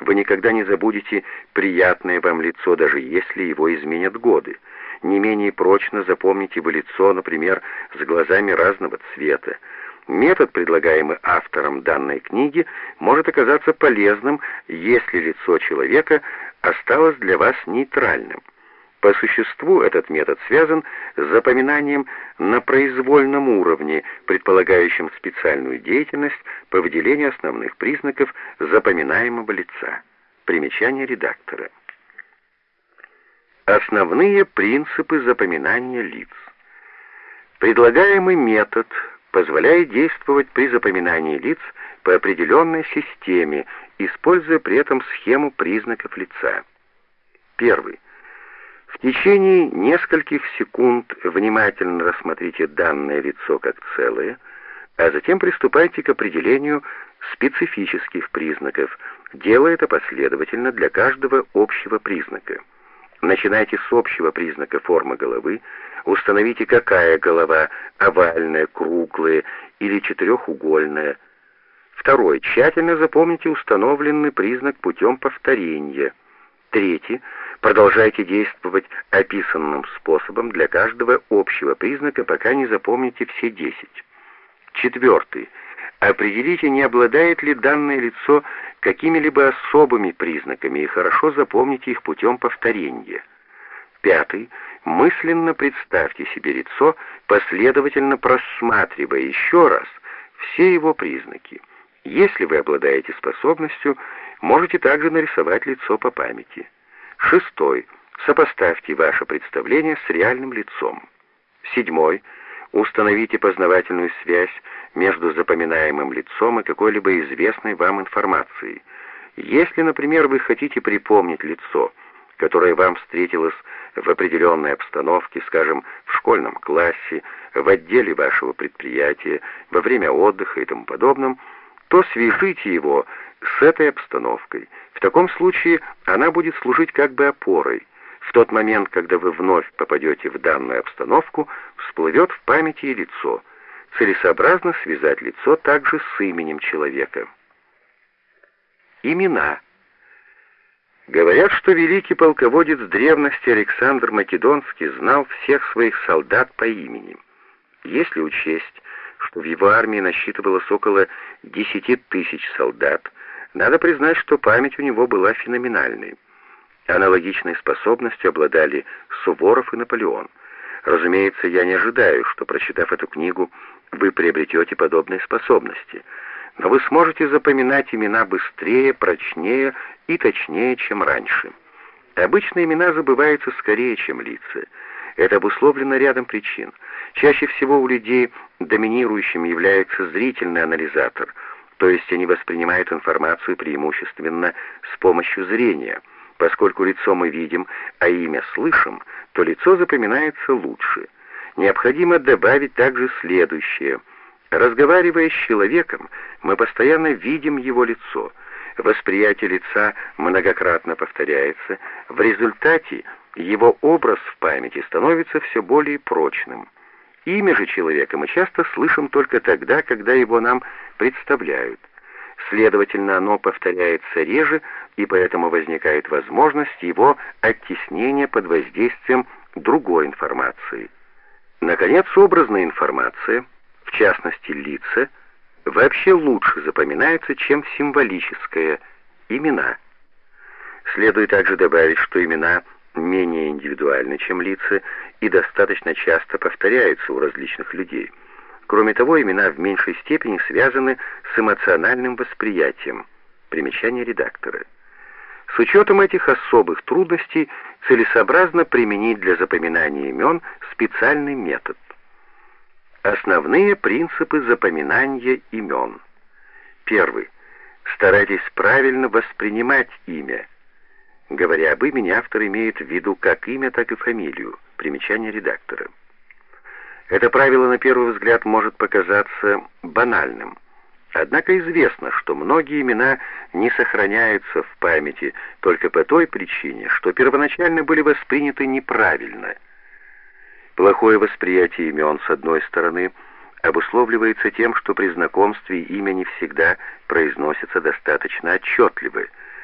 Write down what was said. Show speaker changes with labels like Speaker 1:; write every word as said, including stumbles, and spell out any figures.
Speaker 1: Вы никогда не забудете приятное вам лицо, даже если его изменят годы. Не менее прочно запомните вы лицо, например, с глазами разного цвета. Метод, предлагаемый автором данной книги, может оказаться полезным, если лицо человека осталось для вас нейтральным. По существу этот метод связан с запоминанием на произвольном уровне, предполагающим специальную деятельность по выделению основных признаков запоминаемого лица. Примечание редактора. Основные принципы запоминания лиц. Предлагаемый метод позволяет действовать при запоминании лиц по определенной системе, используя при этом схему признаков лица. Первый. В течение нескольких секунд внимательно рассмотрите данное лицо как целое, а затем приступайте к определению специфических признаков, делая это последовательно для каждого общего признака. Начинайте с общего признака формы головы, установите, какая голова — овальная, круглая или четырехугольная. Второй. Тщательно запомните установленный признак путем повторения. Третий. Продолжайте действовать описанным способом для каждого общего признака, пока не запомните все десять. Четвертый. Определите, не обладает ли данное лицо какими-либо особыми признаками, и хорошо запомните их путем повторения. Пятый. Мысленно представьте себе лицо, последовательно просматривая еще раз все его признаки. Если вы обладаете способностью, можете также нарисовать лицо по памяти. Шестой. Сопоставьте ваше представление с реальным лицом. Седьмой. Установите познавательную связь между запоминаемым лицом и какой-либо известной вам информацией. Если, например, вы хотите припомнить лицо, которое вам встретилось в определенной обстановке, скажем, в школьном классе, в отделе вашего предприятия, во время отдыха и тому подобном, то свяжите его с этой обстановкой. В таком случае она будет служить как бы опорой. В тот момент, когда вы вновь попадете в данную обстановку, всплывет в памяти и лицо. Целесообразно связать лицо также с именем человека. Имена. Говорят, что великий полководец древности Александр Македонский знал всех своих солдат по имени. Если учесть, что в его армии насчитывалось около десяти тысяч солдат, надо признать, что память у него была феноменальной. Аналогичной способностью обладали Суворов и Наполеон. Разумеется, я не ожидаю, что, прочитав эту книгу, вы приобретете подобные способности, но вы сможете запоминать имена быстрее, прочнее и точнее, чем раньше. Обычно имена забываются скорее, чем лица. Это обусловлено рядом причин. Чаще всего у людей доминирующим является зрительный анализатор, то есть они воспринимают информацию преимущественно с помощью зрения. Поскольку лицо мы видим, а имя слышим, то лицо запоминается лучше. Необходимо добавить также следующее. Разговаривая с человеком, мы постоянно видим его лицо. Восприятие лица многократно повторяется. В результате его образ в памяти становится все более прочным. Имя же человека мы часто слышим только тогда, когда его нам представляют. Следовательно, оно повторяется реже, и поэтому возникает возможность его оттеснения под воздействием другой информации. Наконец, образная информация, в частности лица, вообще лучше запоминается, чем символическая, имена. Следует также добавить, что имена менее индивидуальны, чем лица, и достаточно часто повторяются у различных людей. Кроме того, имена в меньшей степени связаны с эмоциональным восприятием. Примечание редактора. С учетом этих особых трудностей целесообразно применить для запоминания имен специальный метод. Основные принципы запоминания имен. Первый. Старайтесь правильно воспринимать имя. Говоря об имени, автор имеет в виду как имя, так и фамилию. Примечание редактора. Это правило на первый взгляд может показаться банальным. Однако известно, что многие имена не сохраняются в памяти только по той причине, что первоначально были восприняты неправильно. Плохое восприятие имен, с одной стороны, обусловливается тем, что при знакомстве имя не всегда произносится достаточно отчетливо –